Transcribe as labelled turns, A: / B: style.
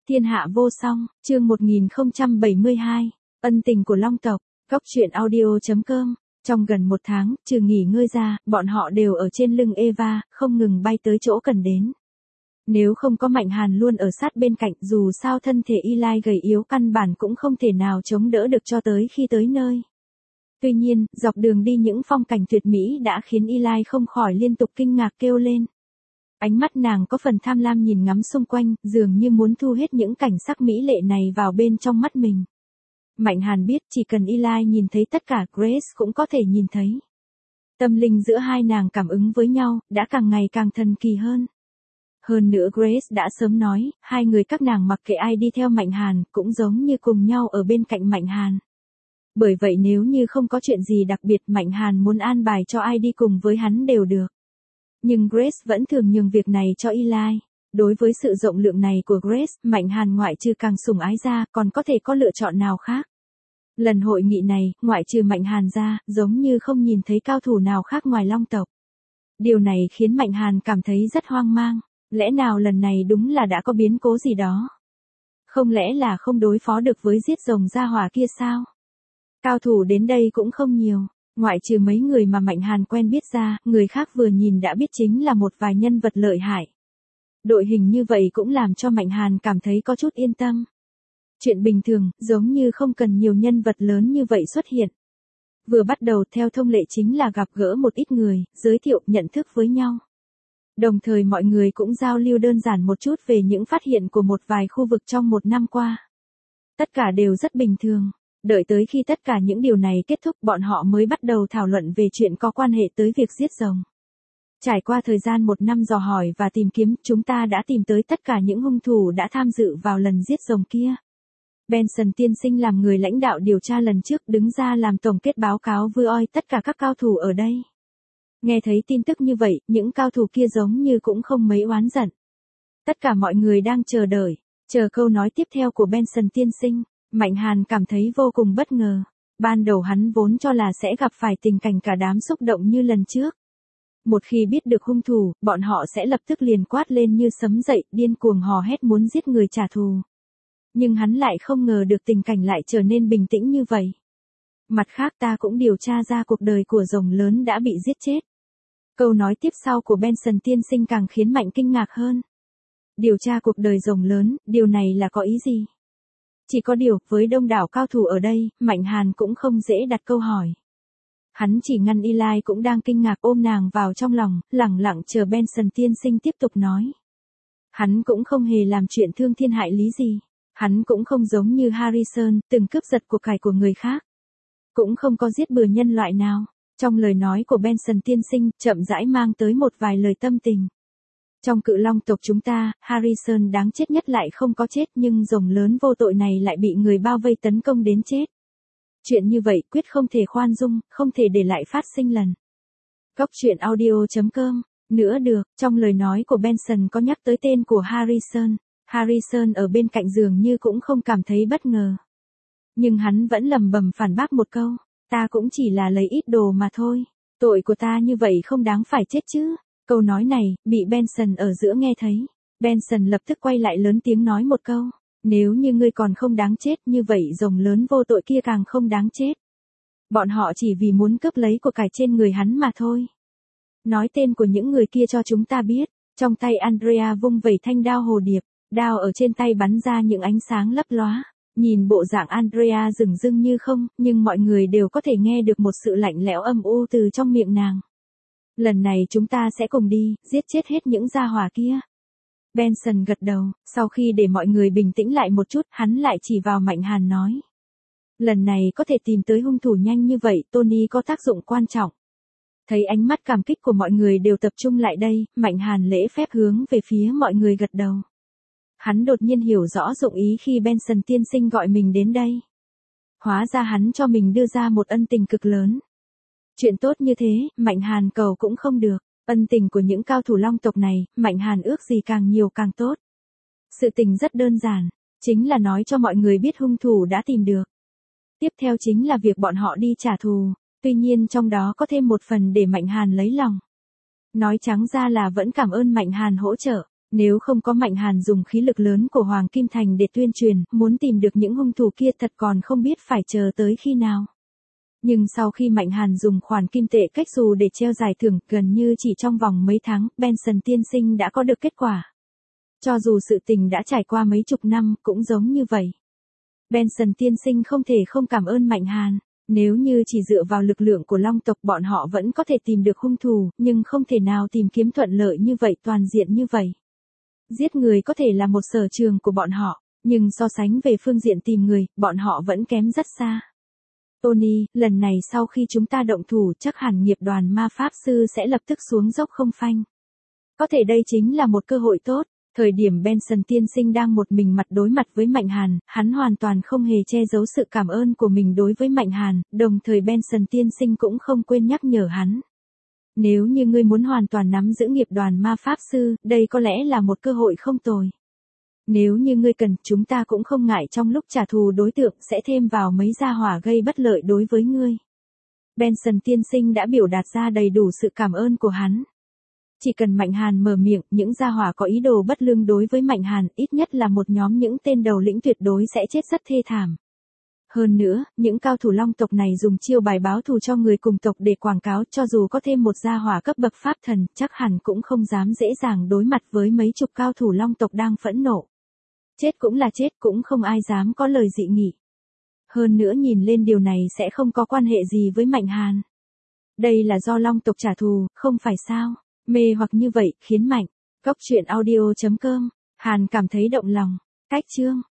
A: Thiên hạ vô song, chương 1072, ân tình của Long tộc, góc truyện audio.com. Trong gần một tháng, trừ nghỉ ngơi ra, bọn họ đều ở trên lưng Eva, không ngừng bay tới chỗ cần đến. Nếu không có Mạnh Hàn luôn ở sát bên cạnh, dù sao thân thể Eli gầy yếu căn bản cũng không thể nào chống đỡ được cho tới khi tới nơi. Tuy nhiên, dọc đường đi những phong cảnh tuyệt mỹ đã khiến Eli không khỏi liên tục kinh ngạc kêu lên. Ánh mắt nàng có phần tham lam nhìn ngắm xung quanh, dường như muốn thu hết những cảnh sắc mỹ lệ này vào bên trong mắt mình. Mạnh Hàn biết chỉ cần Eli nhìn thấy tất cả, Grace cũng có thể nhìn thấy. Tâm linh giữa hai nàng cảm ứng với nhau, đã càng ngày càng thần kỳ hơn. Hơn nữa Grace đã sớm nói, hai người các nàng mặc kệ ai đi theo Mạnh Hàn, cũng giống như cùng nhau ở bên cạnh Mạnh Hàn. Bởi vậy nếu như không có chuyện gì đặc biệt, Mạnh Hàn muốn an bài cho ai đi cùng với hắn đều được. Nhưng Grace vẫn thường nhường việc này cho Eli. Đối với sự rộng lượng này của Grace, Mạnh Hàn ngoại trừ càng sủng ái ra, còn có thể có lựa chọn nào khác. Lần hội nghị này, ngoại trừ Mạnh Hàn ra, giống như không nhìn thấy cao thủ nào khác ngoài Long tộc. Điều này khiến Mạnh Hàn cảm thấy rất hoang mang. Lẽ nào lần này đúng là đã có biến cố gì đó? Không lẽ là không đối phó được với giết rồng gia hỏa kia sao? Cao thủ đến đây cũng không nhiều. Ngoại trừ mấy người mà Mạnh Hàn quen biết ra, người khác vừa nhìn đã biết chính là một vài nhân vật lợi hại. Đội hình như vậy cũng làm cho Mạnh Hàn cảm thấy có chút yên tâm. Chuyện bình thường, giống như không cần nhiều nhân vật lớn như vậy xuất hiện. Vừa bắt đầu theo thông lệ chính là gặp gỡ một ít người, giới thiệu, nhận thức với nhau. Đồng thời mọi người cũng giao lưu đơn giản một chút về những phát hiện của một vài khu vực trong một năm qua. Tất cả đều rất bình thường. Đợi tới khi tất cả những điều này kết thúc, bọn họ mới bắt đầu thảo luận về chuyện có quan hệ tới việc giết rồng. Trải qua thời gian một năm dò hỏi và tìm kiếm, chúng ta đã tìm tới tất cả những hung thủ đã tham dự vào lần giết rồng kia. Benson tiên sinh làm người lãnh đạo điều tra lần trước đứng ra làm tổng kết báo cáo với tất cả các cao thủ ở đây. Nghe thấy tin tức như vậy, những cao thủ kia giống như cũng không mấy oán giận. Tất cả mọi người đang chờ đợi, chờ câu nói tiếp theo của Benson tiên sinh. Mạnh Hàn cảm thấy vô cùng bất ngờ. Ban đầu hắn vốn cho là sẽ gặp phải tình cảnh cả đám xúc động như lần trước. Một khi biết được hung thủ, bọn họ sẽ lập tức liền quát lên như sấm dậy, điên cuồng hò hét muốn giết người trả thù. Nhưng hắn lại không ngờ được tình cảnh lại trở nên bình tĩnh như vậy. Mặt khác ta cũng điều tra ra cuộc đời của rồng lớn đã bị giết chết. Câu nói tiếp sau của Benson tiên sinh càng khiến Mạnh kinh ngạc hơn. Điều tra cuộc đời rồng lớn, điều này là có ý gì? Chỉ có điều, với đông đảo cao thủ ở đây, Mạnh Hàn cũng không dễ đặt câu hỏi. Hắn chỉ ngăn Eli cũng đang kinh ngạc ôm nàng vào trong lòng, lẳng lặng chờ Benson tiên sinh tiếp tục nói. Hắn cũng không hề làm chuyện thương thiên hại lý gì. Hắn cũng không giống như Harrison, từng cướp giật của cải của người khác. Cũng không có giết bừa nhân loại nào. Trong lời nói của Benson tiên sinh, chậm rãi mang tới một vài lời tâm tình. Trong cự long tộc chúng ta, Harrison đáng chết nhất lại không có chết, nhưng rồng lớn vô tội này lại bị người bao vây tấn công đến chết. Chuyện như vậy quyết không thể khoan dung, không thể để lại phát sinh lần. Góc truyện audio.com. Nữa được, trong lời nói của Benson có nhắc tới tên của Harrison. Harrison ở bên cạnh giường như cũng không cảm thấy bất ngờ. Nhưng hắn vẫn lẩm bẩm phản bác một câu. Ta cũng chỉ là lấy ít đồ mà thôi. Tội của ta như vậy không đáng phải chết chứ. Câu nói này, bị Benson ở giữa nghe thấy. Benson lập tức quay lại lớn tiếng nói một câu. Nếu như ngươi còn không đáng chết, như vậy rồng lớn vô tội kia càng không đáng chết. Bọn họ chỉ vì muốn cướp lấy của cải trên người hắn mà thôi. Nói tên của những người kia cho chúng ta biết. Trong tay Andrea vung vẩy thanh đao hồ điệp. Đao ở trên tay bắn ra những ánh sáng lấp lóa. Nhìn bộ dạng Andrea rừng rưng như không, nhưng mọi người đều có thể nghe được một sự lạnh lẽo âm u từ trong miệng nàng. Lần này chúng ta sẽ cùng đi, giết chết hết những gia hỏa kia. Benson gật đầu, sau khi để mọi người bình tĩnh lại một chút, hắn lại chỉ vào Mạnh Hàn nói. Lần này có thể tìm tới hung thủ nhanh như vậy, Tony có tác dụng quan trọng. Thấy ánh mắt cảm kích của mọi người đều tập trung lại đây, Mạnh Hàn lễ phép hướng về phía mọi người gật đầu. Hắn đột nhiên hiểu rõ dụng ý khi Benson tiên sinh gọi mình đến đây. Hóa ra hắn cho mình đưa ra một ân tình cực lớn. Chuyện tốt như thế, Mạnh Hàn cầu cũng không được. Ân tình của những cao thủ long tộc này, Mạnh Hàn ước gì càng nhiều càng tốt. Sự tình rất đơn giản, chính là nói cho mọi người biết hung thủ đã tìm được. Tiếp theo chính là việc bọn họ đi trả thù, tuy nhiên trong đó có thêm một phần để Mạnh Hàn lấy lòng. Nói trắng ra là vẫn cảm ơn Mạnh Hàn hỗ trợ. Nếu không có Mạnh Hàn dùng khí lực lớn của Hoàng Kim Thành để tuyên truyền, muốn tìm được những hung thủ kia thật còn không biết phải chờ tới khi nào. Nhưng sau khi Mạnh Hàn dùng khoản kim tệ cách xù để treo giải thưởng, gần như chỉ trong vòng mấy tháng, Benson tiên sinh đã có được kết quả. Cho dù sự tình đã trải qua mấy chục năm, cũng giống như vậy. Benson tiên sinh không thể không cảm ơn Mạnh Hàn. Nếu như chỉ dựa vào lực lượng của Long tộc bọn họ vẫn có thể tìm được hung thủ, nhưng không thể nào tìm kiếm thuận lợi như vậy, toàn diện như vậy. Giết người có thể là một sở trường của bọn họ, nhưng so sánh về phương diện tìm người, bọn họ vẫn kém rất xa. Tony, lần này sau khi chúng ta động thủ chắc hẳn nghiệp đoàn ma pháp sư sẽ lập tức xuống dốc không phanh. Có thể đây chính là một cơ hội tốt. Thời điểm Benson tiên sinh đang một mình mặt đối mặt với Mạnh Hàn, hắn hoàn toàn không hề che giấu sự cảm ơn của mình đối với Mạnh Hàn, đồng thời Benson tiên sinh cũng không quên nhắc nhở hắn. Nếu như ngươi muốn hoàn toàn nắm giữ nghiệp đoàn ma pháp sư, đây có lẽ là một cơ hội không tồi. Nếu như ngươi cần, chúng ta cũng không ngại trong lúc trả thù đối tượng sẽ thêm vào mấy gia hỏa gây bất lợi đối với ngươi. Benson tiên sinh đã biểu đạt ra đầy đủ sự cảm ơn của hắn. Chỉ cần Mạnh Hàn mở miệng, những gia hỏa có ý đồ bất lương đối với Mạnh Hàn, ít nhất là một nhóm những tên đầu lĩnh tuyệt đối sẽ chết rất thê thảm. Hơn nữa, những cao thủ Long tộc này dùng chiêu bài báo thù cho người cùng tộc để quảng cáo, cho dù có thêm một gia hỏa cấp bậc pháp thần, chắc hẳn cũng không dám dễ dàng đối mặt với mấy chục cao thủ Long tộc đang phẫn nộ. Chết cũng là chết, cũng không ai dám có lời dị nghị. Hơn nữa nhìn lên điều này sẽ không có quan hệ gì với Mạnh Hàn. Đây là do Long tộc trả thù, không phải sao? Mê hoặc như vậy, khiến Mạnh. Góc truyện audio.com. Hàn cảm thấy động lòng. Cách chương.